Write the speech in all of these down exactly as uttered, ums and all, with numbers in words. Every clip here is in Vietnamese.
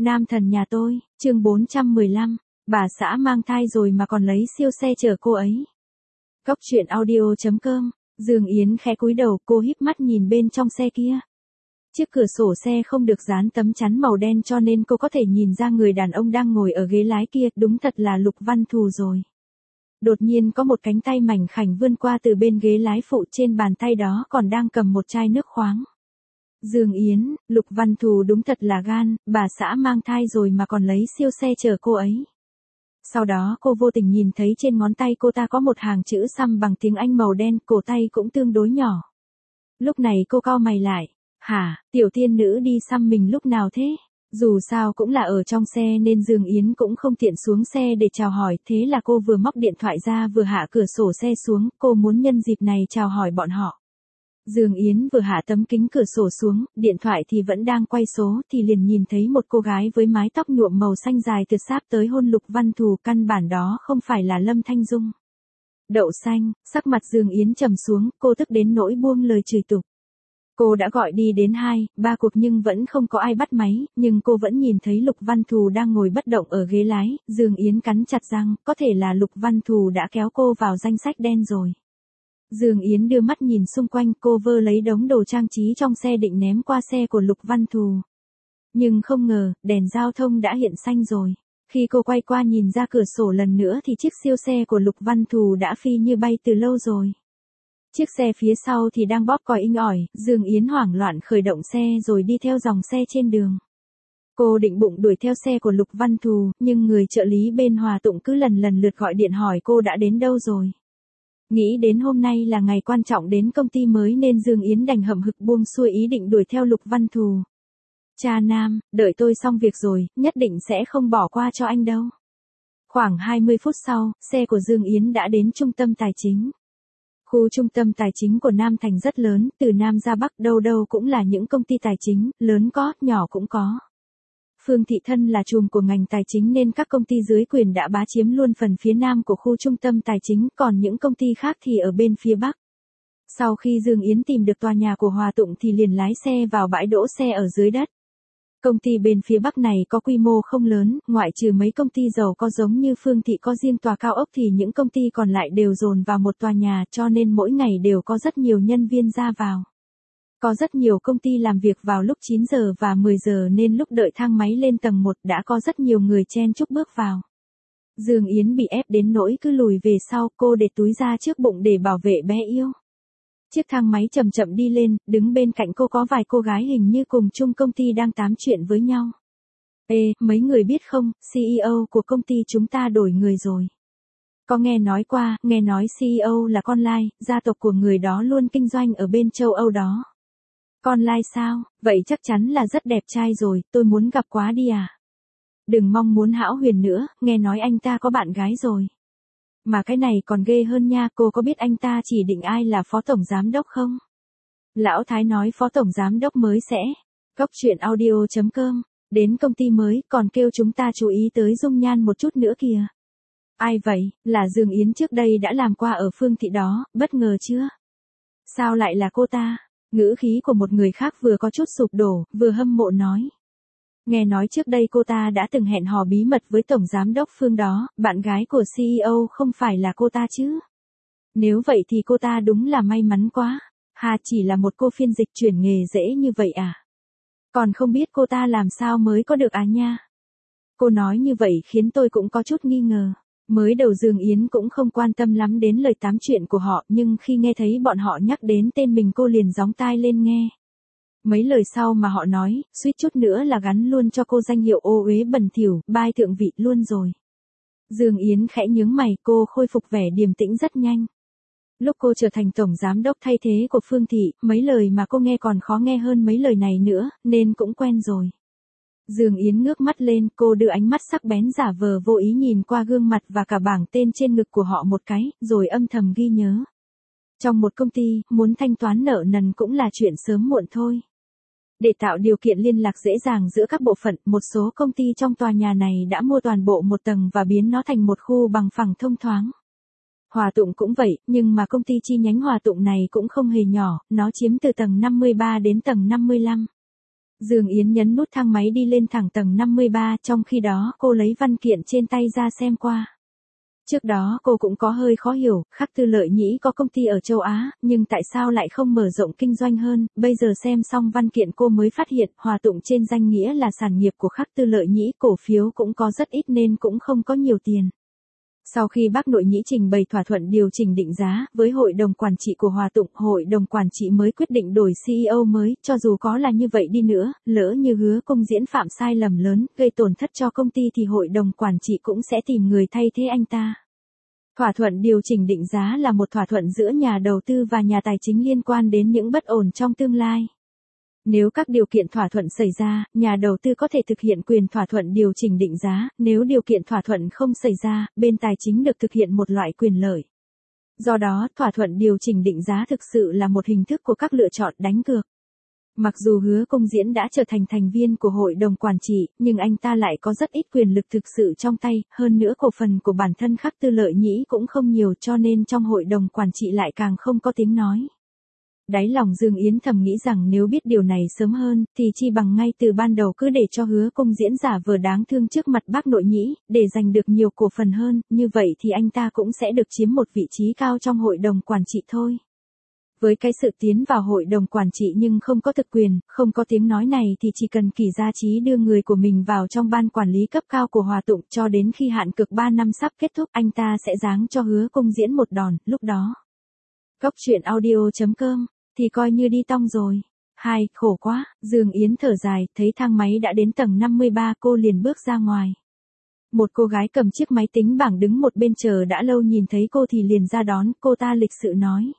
Nam thần nhà tôi, chương bốn trăm mười lăm, bà xã mang thai rồi mà còn lấy siêu xe chở cô ấy. Cốc truyện audio chấm com, Dương Yến khẽ cúi đầu, cô híp mắt nhìn bên trong xe kia. Chiếc cửa sổ xe không được dán tấm chắn màu đen cho nên cô có thể nhìn ra người đàn ông đang ngồi ở ghế lái kia, đúng thật là Lục Văn Thù rồi. Đột nhiên có một cánh tay mảnh khảnh vươn qua từ bên ghế lái phụ, trên bàn tay đó còn đang cầm một chai nước khoáng. Dương Yến, Lục Văn Thù đúng thật là gan, bà xã mang thai rồi mà còn lấy siêu xe chở cô ấy. Sau đó cô vô tình nhìn thấy trên ngón tay cô ta có một hàng chữ xăm bằng tiếng Anh màu đen, cổ tay cũng tương đối nhỏ. Lúc này cô cau mày lại, hả, tiểu tiên nữ đi xăm mình lúc nào thế? Dù sao cũng là ở trong xe nên Dương Yến cũng không tiện xuống xe để chào hỏi, thế là cô vừa móc điện thoại ra vừa hạ cửa sổ xe xuống, cô muốn nhân dịp này chào hỏi bọn họ. Dương Yến vừa hạ tấm kính cửa sổ xuống, điện thoại thì vẫn đang quay số, thì liền nhìn thấy một cô gái với mái tóc nhuộm màu xanh dài từ sáp tới hôn Lục Văn Thù, căn bản đó không phải là Lâm Thanh Dung. Đậu xanh, sắc mặt Dương Yến trầm xuống, cô tức đến nỗi buông lời chửi tục. Cô đã gọi đi đến hai, ba cuộc nhưng vẫn không có ai bắt máy, nhưng cô vẫn nhìn thấy Lục Văn Thù đang ngồi bất động ở ghế lái. Dương Yến cắn chặt răng, có thể là Lục Văn Thù đã kéo cô vào danh sách đen rồi. Dương Yến đưa mắt nhìn xung quanh, cô vơ lấy đống đồ trang trí trong xe định ném qua xe của Lục Văn Thù. Nhưng không ngờ, đèn giao thông đã hiện xanh rồi. Khi cô quay qua nhìn ra cửa sổ lần nữa thì chiếc siêu xe của Lục Văn Thù đã phi như bay từ lâu rồi. Chiếc xe phía sau thì đang bóp còi inh ỏi, Dương Yến hoảng loạn khởi động xe rồi đi theo dòng xe trên đường. Cô định bụng đuổi theo xe của Lục Văn Thù, nhưng người trợ lý bên Hòa Tụng cứ lần lần lượt gọi điện hỏi cô đã đến đâu rồi. Nghĩ đến hôm nay là ngày quan trọng đến công ty mới nên Dương Yến đành hậm hực buông xuôi ý định đuổi theo Lục Văn Thù. Cha Nam, đợi tôi xong việc rồi, nhất định sẽ không bỏ qua cho anh đâu. Khoảng hai mươi phút sau, xe của Dương Yến đã đến trung tâm tài chính. Khu trung tâm tài chính của Nam Thành rất lớn, từ Nam ra Bắc đâu đâu cũng là những công ty tài chính, lớn có, nhỏ cũng có. Phương Thị Thân là trùm của ngành tài chính nên các công ty dưới quyền đã bá chiếm luôn phần phía Nam của khu trung tâm tài chính, còn những công ty khác thì ở bên phía Bắc. Sau khi Dương Yến tìm được tòa nhà của Hòa Tụng thì liền lái xe vào bãi đỗ xe ở dưới đất. Công ty bên phía Bắc này có quy mô không lớn, ngoại trừ mấy công ty giàu có giống như Phương Thị có riêng tòa cao ốc thì những công ty còn lại đều dồn vào một tòa nhà, cho nên mỗi ngày đều có rất nhiều nhân viên ra vào. Có rất nhiều công ty làm việc vào lúc chín giờ và mười giờ nên lúc đợi thang máy lên tầng một đã có rất nhiều người chen chúc bước vào. Dương Yến bị ép đến nỗi cứ lùi về sau, cô để túi ra trước bụng để bảo vệ bé yêu. Chiếc thang máy chậm chậm đi lên, đứng bên cạnh cô có vài cô gái hình như cùng chung công ty đang tám chuyện với nhau. Ê, mấy người biết không, xê e ô của công ty chúng ta đổi người rồi. Có nghe nói qua, nghe nói xê e ô là con Lai, gia tộc của người đó luôn kinh doanh ở bên châu Âu đó. Con Lai sao, vậy chắc chắn là rất đẹp trai rồi, tôi muốn gặp quá đi à. Đừng mong muốn hão huyền nữa, nghe nói anh ta có bạn gái rồi. Mà cái này còn ghê hơn nha, cô có biết anh ta chỉ định ai là phó tổng giám đốc không? Lão Thái nói phó tổng giám đốc mới sẽ. Cốc truyện audio chấm com, đến công ty mới còn kêu chúng ta chú ý tới dung nhan một chút nữa kìa. Ai vậy, là Dương Yến trước đây đã làm qua ở Phương Thị đó, bất ngờ chưa? Sao lại là cô ta? Ngữ khí của một người khác vừa có chút sụp đổ, vừa hâm mộ nói. Nghe nói trước đây cô ta đã từng hẹn hò bí mật với tổng giám đốc Phương đó, bạn gái của xê e ô không phải là cô ta chứ? Nếu vậy thì cô ta đúng là may mắn quá. Hà, chỉ là một cô phiên dịch chuyển nghề dễ như vậy à? Còn không biết cô ta làm sao mới có được à nha? Cô nói như vậy khiến tôi cũng có chút nghi ngờ. Mới đầu Dương Yến cũng không quan tâm lắm đến lời tám chuyện của họ, nhưng khi nghe thấy bọn họ nhắc đến tên mình cô liền gióng tai lên nghe. Mấy lời sau mà họ nói, suýt chút nữa là gắn luôn cho cô danh hiệu ô uế bẩn thỉu, bai thượng vị luôn rồi. Dương Yến khẽ nhướng mày, cô khôi phục vẻ điềm tĩnh rất nhanh. Lúc cô trở thành tổng giám đốc thay thế của Phương Thị, mấy lời mà cô nghe còn khó nghe hơn mấy lời này nữa, nên cũng quen rồi. Dương Yến ngước mắt lên, cô đưa ánh mắt sắc bén giả vờ vô ý nhìn qua gương mặt và cả bảng tên trên ngực của họ một cái, rồi âm thầm ghi nhớ. Trong một công ty, muốn thanh toán nợ nần cũng là chuyện sớm muộn thôi. Để tạo điều kiện liên lạc dễ dàng giữa các bộ phận, một số công ty trong tòa nhà này đã mua toàn bộ một tầng và biến nó thành một khu bằng phẳng thông thoáng. Hòa Tụng cũng vậy, nhưng mà công ty chi nhánh Hòa Tụng này cũng không hề nhỏ, nó chiếm từ tầng năm mươi ba đến tầng năm mươi lăm. Dương Yến nhấn nút thang máy đi lên thẳng tầng năm mươi ba, trong khi đó cô lấy văn kiện trên tay ra xem qua. Trước đó cô cũng có hơi khó hiểu, Khắc Tư Lợi Nhĩ có công ty ở châu Á, nhưng tại sao lại không mở rộng kinh doanh hơn, bây giờ xem xong văn kiện cô mới phát hiện Hòa Tụng trên danh nghĩa là sản nghiệp của Khắc Tư Lợi Nhĩ, cổ phiếu cũng có rất ít nên cũng không có nhiều tiền. Sau khi bác Nội Nhĩ trình bày thỏa thuận điều chỉnh định giá với hội đồng quản trị của Hòa Tụng, hội đồng quản trị mới quyết định đổi xê e ô mới, cho dù có là như vậy đi nữa, lỡ như Hứa Công Diễn phạm sai lầm lớn, gây tổn thất cho công ty thì hội đồng quản trị cũng sẽ tìm người thay thế anh ta. Thỏa thuận điều chỉnh định giá là một thỏa thuận giữa nhà đầu tư và nhà tài chính liên quan đến những bất ổn trong tương lai. Nếu các điều kiện thỏa thuận xảy ra, nhà đầu tư có thể thực hiện quyền thỏa thuận điều chỉnh định giá, nếu điều kiện thỏa thuận không xảy ra, bên tài chính được thực hiện một loại quyền lợi. Do đó, thỏa thuận điều chỉnh định giá thực sự là một hình thức của các lựa chọn đánh cược. Mặc dù Hứa Công Diễn đã trở thành thành viên của hội đồng quản trị, nhưng anh ta lại có rất ít quyền lực thực sự trong tay, hơn nữa cổ phần của bản thân Khắc Tư Lợi Nhĩ cũng không nhiều, cho nên trong hội đồng quản trị lại càng không có tiếng nói. Đáy lòng Dương Yến thầm nghĩ rằng nếu biết điều này sớm hơn, thì chi bằng ngay từ ban đầu cứ để cho Hứa Công Diễn giả vờ đáng thương trước mặt bác Nội Nhĩ, để giành được nhiều cổ phần hơn, như vậy thì anh ta cũng sẽ được chiếm một vị trí cao trong hội đồng quản trị thôi. Với cái sự tiến vào hội đồng quản trị nhưng không có thực quyền, không có tiếng nói này thì chỉ cần Kỷ Gia Chí đưa người của mình vào trong ban quản lý cấp cao của Hòa Tụng cho đến khi hạn cực ba năm sắp kết thúc, anh ta sẽ giáng cho Hứa Công Diễn một đòn, lúc đó. Góc truyện audio chấm com thì coi như đi tong rồi. Hai, khổ quá, Dương Yến thở dài, thấy thang máy đã đến tầng năm mươi ba, cô liền bước ra ngoài. Một cô gái cầm chiếc máy tính bảng đứng một bên chờ đã lâu nhìn thấy cô thì liền ra đón, cô ta lịch sự nói.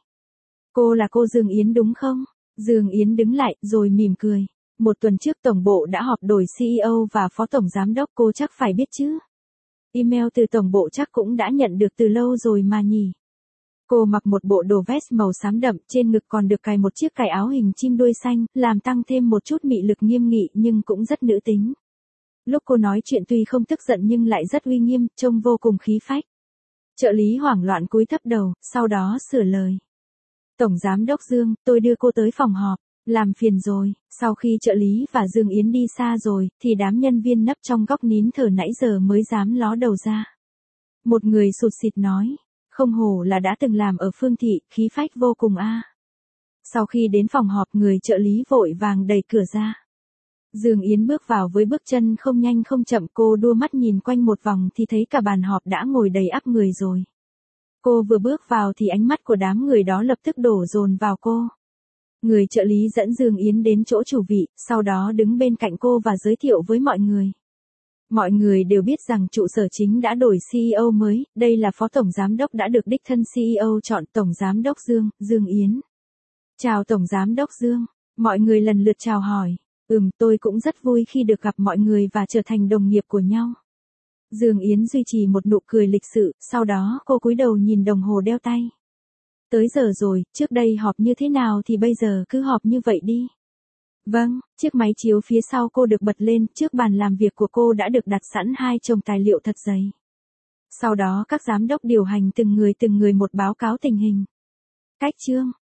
Cô là cô Dương Yến đúng không? Dương Yến đứng lại, rồi mỉm cười. Một tuần trước tổng bộ đã họp đổi xê e ô và phó tổng giám đốc, cô chắc phải biết chứ. Email từ tổng bộ chắc cũng đã nhận được từ lâu rồi mà nhỉ. Cô mặc một bộ đồ vest màu xám đậm, trên ngực còn được cài một chiếc cài áo hình chim đuôi xanh, làm tăng thêm một chút mị lực nghiêm nghị nhưng cũng rất nữ tính. Lúc cô nói chuyện tuy không tức giận nhưng lại rất uy nghiêm, trông vô cùng khí phách. Trợ lý hoảng loạn cúi thấp đầu, sau đó sửa lời. Tổng giám đốc Dương, tôi đưa cô tới phòng họp, làm phiền rồi. Sau khi trợ lý và Dương Yến đi xa rồi, thì đám nhân viên nấp trong góc nín thở nãy giờ mới dám ló đầu ra. Một người sụt sịt nói. Không hổ là đã từng làm ở Phương Thị, khí phách vô cùng a. Sau khi đến phòng họp, người trợ lý vội vàng đẩy cửa ra. Dương Yến bước vào với bước chân không nhanh không chậm, cô đua mắt nhìn quanh một vòng thì thấy cả bàn họp đã ngồi đầy ắp người rồi. Cô vừa bước vào thì ánh mắt của đám người đó lập tức đổ dồn vào cô. Người trợ lý dẫn Dương Yến đến chỗ chủ vị, sau đó đứng bên cạnh cô và giới thiệu với mọi người. Mọi người đều biết rằng trụ sở chính đã đổi xê e ô mới, đây là phó tổng giám đốc đã được đích thân xê e ô chọn, tổng giám đốc Dương, Dương Yến. Chào tổng giám đốc Dương, mọi người lần lượt chào hỏi. Ừm, tôi cũng rất vui khi được gặp mọi người và trở thành đồng nghiệp của nhau. Dương Yến duy trì một nụ cười lịch sự, sau đó cô cúi đầu nhìn đồng hồ đeo tay. Tới giờ rồi, trước đây họp như thế nào thì bây giờ cứ họp như vậy đi. Vâng, chiếc máy chiếu phía sau cô được bật lên, trước bàn làm việc của cô đã được đặt sẵn hai chồng tài liệu thật dày. Sau đó các giám đốc điều hành từng người từng người một báo cáo tình hình. Cách chương